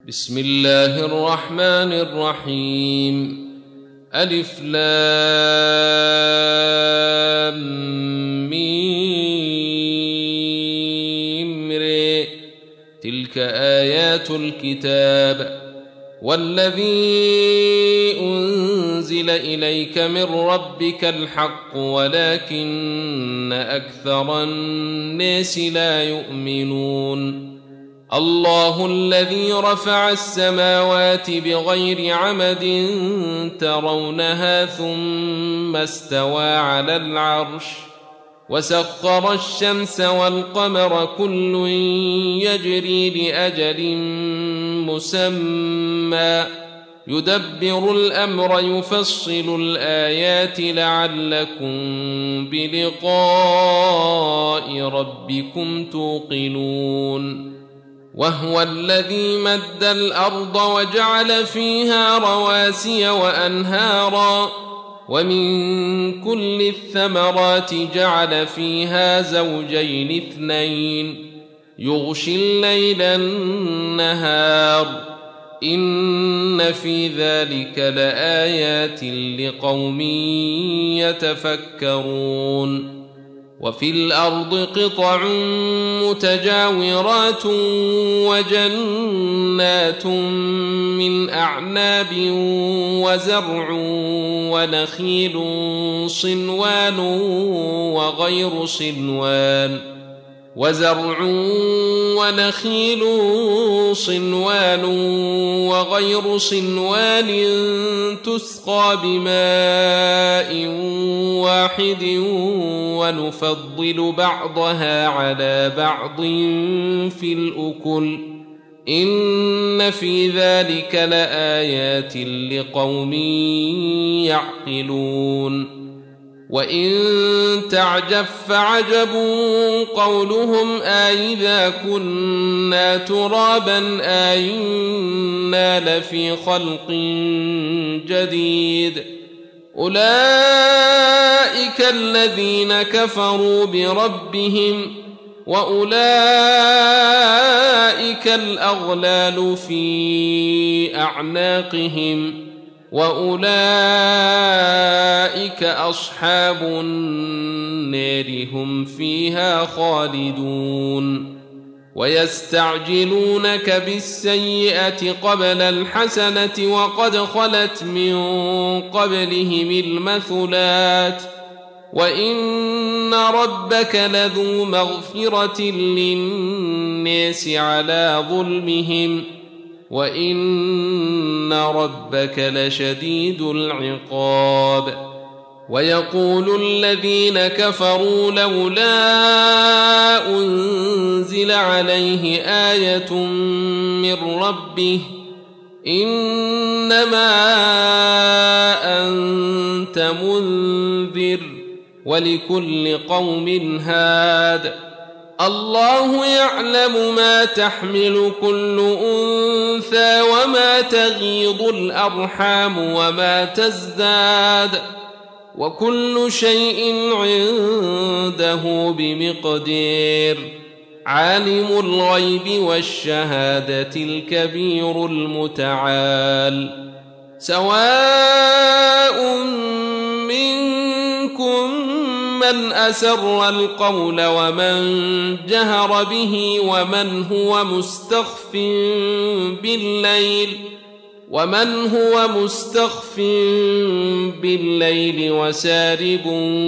بسم الله الرحمن الرحيم. ألف لام ميم ر. تلك آيات الكتاب والذي أنزل إليك من ربك الحق ولكن أكثر الناس لا يؤمنون. الله الذي رفع السماوات بغير عمد ترونها ثم استوى على العرش وسخر الشمس والقمر كل يجري لأجل مسمى يدبر الأمر يفصل الآيات لعلكم بلقاء ربكم توقنون. وهو الذي مد الأرض وجعل فيها رواسي وأنهارا ومن كل الثمرات جعل فيها زوجين اثنين يغشي الليل النهار إن في ذلك لآيات لقوم يتفكرون. وفي الأرض قطع متجاورات وجنات من أعناب وزرع ونخيل صنوان وغير صنوان تسقى بماء واحد ونفضل بعضها على بعض في الأكل إن في ذلك لآيات لقوم يعقلون. وإن تعجب فعجب قولهم أإذا كنا ترابا أإنا لفي خلق جديد أولئك الذين كفروا بربهم وأولئك الأغلال في أعناقهم وأولئك أصحاب النار هم فيها خالدون. ويستعجلونك بالسيئة قبل الحسنة وقد خلت من قبلهم المثلات وإن ربك لذو مغفرة للناس على ظلمهم وإن ربك لشديد العقاب. ويقول الذين كفروا لولا أنزل عليه آية من ربه إنما أنت منذر ولكل قوم هاد الله يعلم ما تحمل كل أنثى وما تغيض الأرحام وما تزداد وكل شيء عنده بمقدار. عالم الغيب والشهادة الكبير المتعال. سواء منكم من أسر القول ومن جهر به ومن هو مستخف بالليل وسارب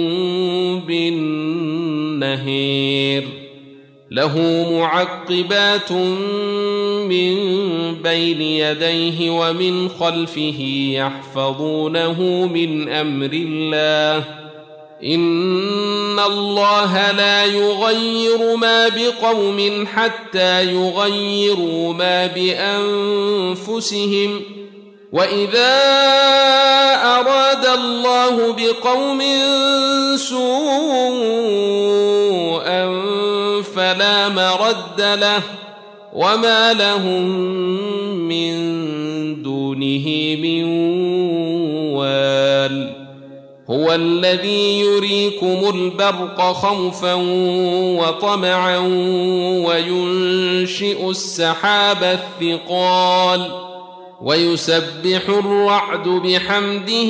بالنهار له معقبات من بين يديه ومن خلفه يحفظونه من أمر الله إن الله لا يغير ما بقوم حتى يغيروا ما بأنفسهم وإذا أراد الله بقوم سوءا فلا مرد له وما لهم من دونه من وال. هو الذي يريكم البرق خوفا وطمعا وينشئ السحاب الثقال ويسبح الرعد بحمده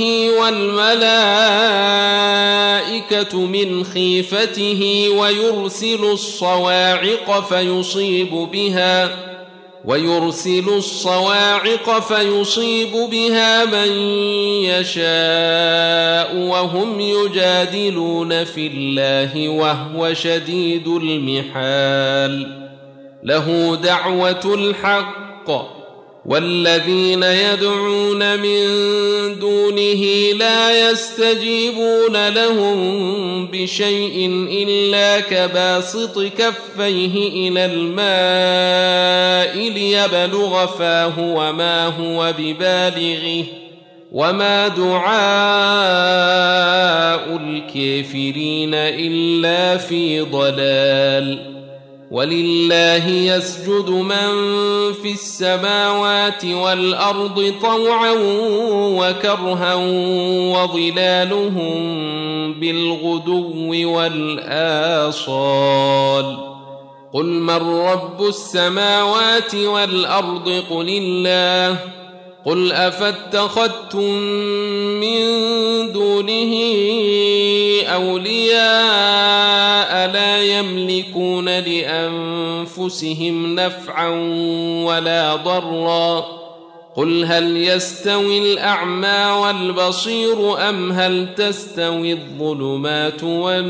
والملائكة من خيفته ويرسل الصواعق فيصيب بها من يشاء وهم يجادلون في الله وهو شديد المحال له دعوة الحق والذين يدعون من دونه لا يستجيبون لهم بشيء إلا كباسط كفيه إلى الماء ليبلغ فاه وما هو ببالغه وما دعاء الكافرين إلا في ضلال ولله يسجد من في السماوات والأرض طوعا وكرها وظلالهم بالغدو والآصال قل من رب السماوات والأرض قل الله قل أفاتخذتم من دونه أولياء لا يملكون لأنفسهم نفعا ولا ضرا قل هل يستوي الأعمى والبصير أم هل تستوي الظلمات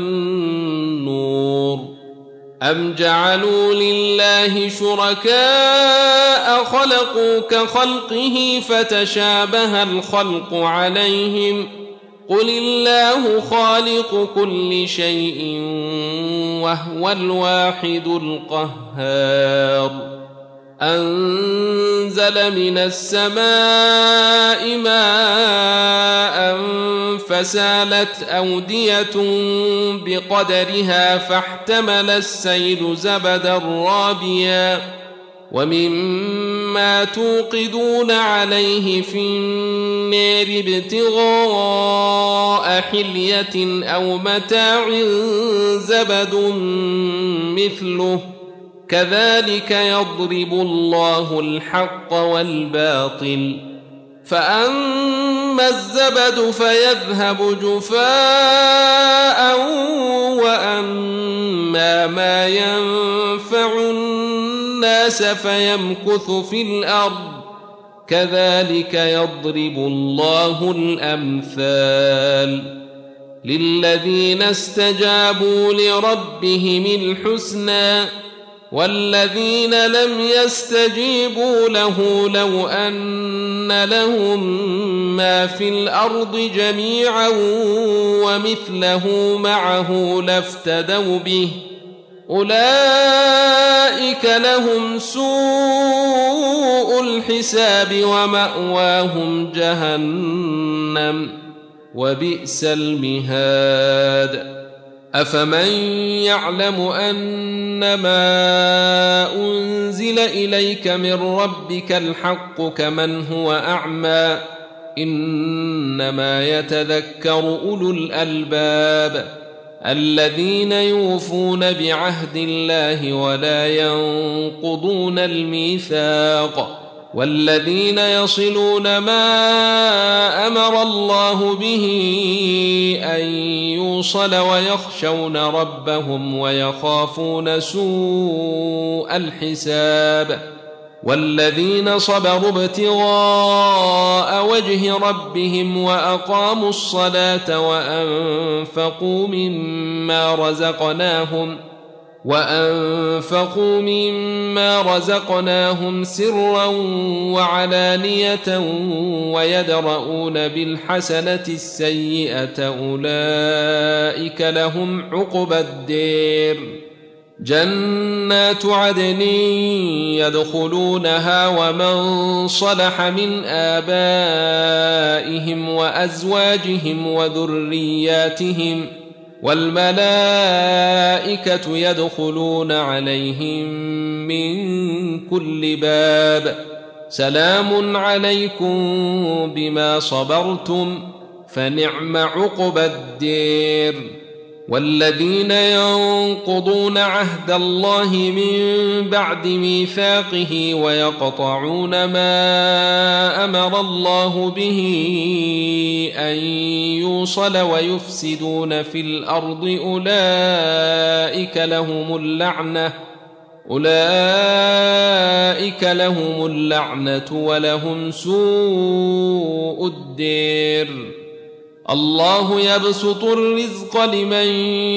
والنور أم جعلوا لله شركاء خلقوا كخلقه فتشابه الخلق عليهم قل الله خالق كل شيء وهو الواحد القهار أنزل من السماء ماء فسالت أودية بقدرها فاحتمل السيل زبدا رابيا ومما توقدون عليه في النار ابتغاء حلية أو متاع زبد مثله كذلك يضرب الله الحق والباطل فأما الزبد فيذهب جفاء وأما ما ينفع الناس فيمكث في الأرض كذلك يضرب الله الأمثال للذين استجابوا لربهم الحسنى والذين لم يستجيبوا له لو أن لهم ما في الأرض جميعا ومثله معه لافتدوا به أولئك لهم سوء الحساب ومأواهم جهنم وبئس المهاد أفمن يعلم أنما أنزل إليك من ربك الحق كمن هو أعمى إنما يتذكر أولو الألباب الذين يوفون بعهد الله ولا ينقضون الميثاق والذين يصلون ما أمر الله به أن يوصل ويخشون ربهم ويخافون سوء الحساب والذين صبروا ابتغاء وجه ربهم وأقاموا الصلاة وأنفقوا مما رزقناهم سرا وعلانية ويدرؤون بالحسنة السيئة أولئك لهم عقبى الدير جنات عدن يدخلونها ومن صلح من آبائهم وأزواجهم وذرياتهم والملائكة يدخلون عليهم من كل باب سلام عليكم بما صبرتم فنعم عقبى الدير. والذين ينقضون عهد الله من بعد ميثاقه ويقطعون ما أمر الله به أن يوصل ويفسدون في الأرض أولئك لهم اللعنة ولهم سوء الدير. الله يبسط الرزق لمن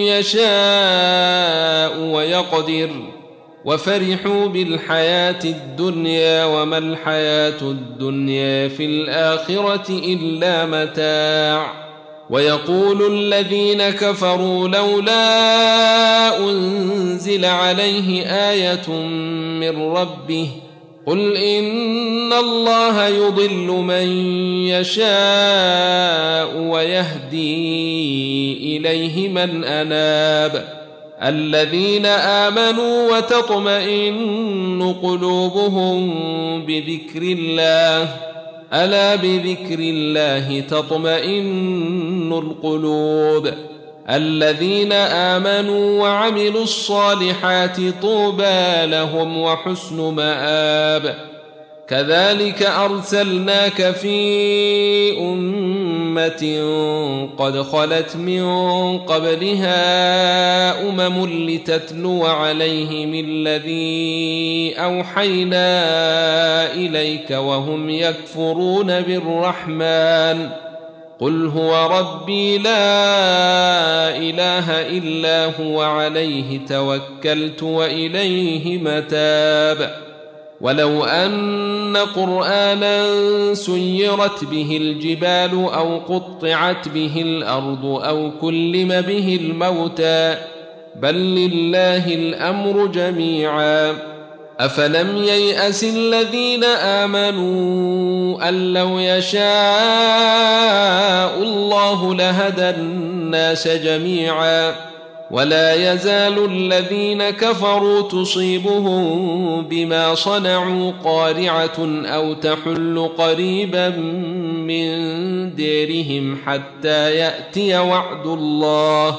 يشاء ويقدر وفرحوا بالحياة الدنيا وما الحياة الدنيا في الآخرة إلا متاع. ويقول الذين كفروا لولا أنزل عليه آية من ربه قل إن الله يضل من يشاء ويهدي إليه من أناب. الذين آمنوا وتطمئن قلوبهم بذكر الله ألا بذكر الله تطمئن القلوب. الذين آمنوا وعملوا الصالحات طوبى لهم وحسن مآب. كذلك أرسلناك في أمة قد خلت من قبلها لتتلو عليهم الذي أوحينا إليك وهم يكفرون بالرحمن قل هو ربي لا إله إلا هو عليه توكلت وإليه متاب. ولو أن قرآنا سيرت به الجبال أو قطعت به الأرض أو كلم به الموتى بل لله الأمر جميعا. أفلم ييأس الذين آمنوا أن لو يشاء الله لهدى الناس جميعا ولا يزال الذين كفروا تصيبهم بما صنعوا قارعة أو تحل قريبا من ديرهم حتى يأتي وعد الله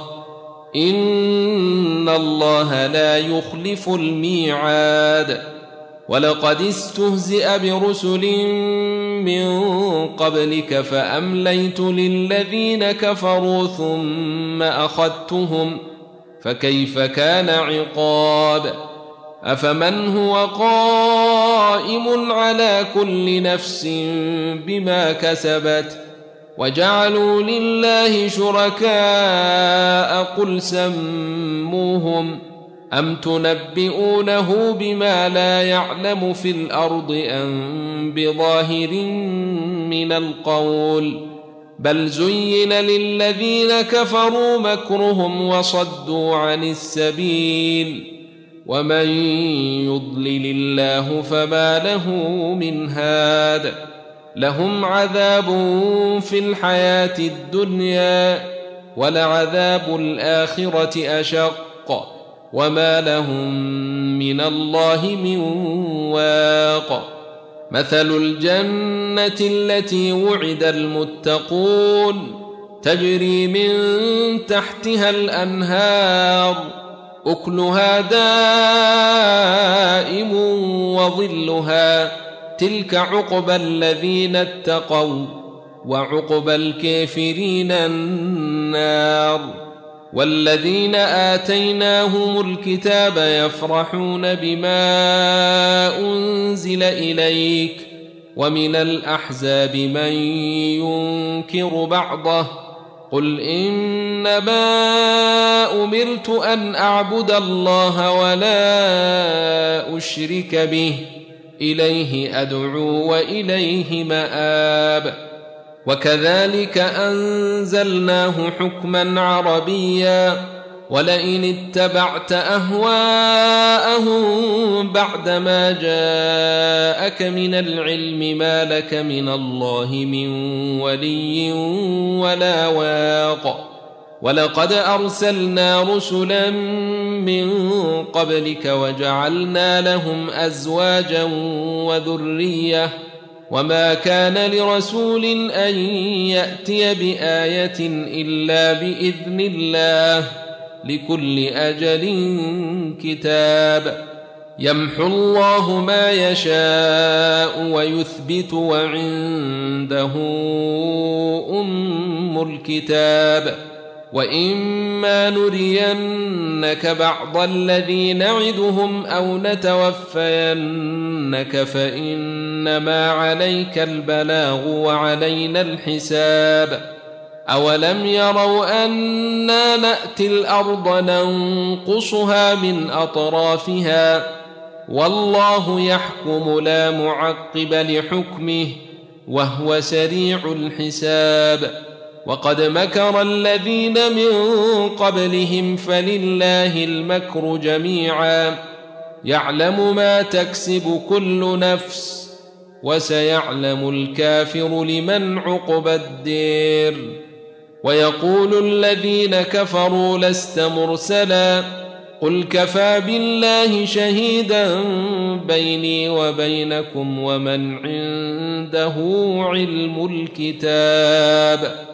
إن الله لا يخلف الميعاد. ولقد استهزئ برسل من قبلك فأمليت للذين كفروا ثم أخذتهم فكيف كان عقاب. أفمن هو قائم على كل نفس بما كسبت وجعلوا لله شركاء قل سموهم أم تنبئونه بما لا يعلم في الأرض أم بظاهر من القول بل زين للذين كفروا مكرهم وصدوا عن السبيل ومن يضلل الله فما له من هاد. لهم عذاب في الحياة الدنيا ولعذاب الآخرة أشق وما لهم من الله من واق. مثل الجنة التي وعد المتقون تجري من تحتها الأنهار أكلها دائم وظلها تلك عقبى الذين اتقوا وعقبى الكافرين النار. والذين آتيناهم الكتاب يفرحون بما أنزل إليك ومن الأحزاب من ينكر بعضه قل إنما أمرت أن أعبد الله ولا أشرك به إليه أدعو وإليه مآب. وكذلك أنزلناه حكما عربيا ولئن اتبعت أهواءهم بعدما جاءك من العلم ما لك من الله من ولي ولا واق. ولقد أرسلنا رسلا من قبلك وجعلنا لهم أزواجا وما كان لرسول أن يأتي بآية إلا بإذن الله لكل أجل كتاب يمحو الله ما يشاء ويثبت وعنده أم الكتاب وإما نرينك بعض الذي نعدهم أو نتوفينك فإنما عليك البلاغ وعلينا الحساب أولم يروا أنا نأتي الأرض ننقصها من أطرافها والله يحكم لا معقب لحكمه وهو سريع الحساب وقد مكر الذين من قبلهم فلله المكر جميعا يعلم ما تكسب كل نفس وسيعلم الكافر لمن عقبى الدير ويقول الذين كفروا لست مرسلا قل كفى بالله شهيدا بيني وبينكم ومن عنده علم الكتاب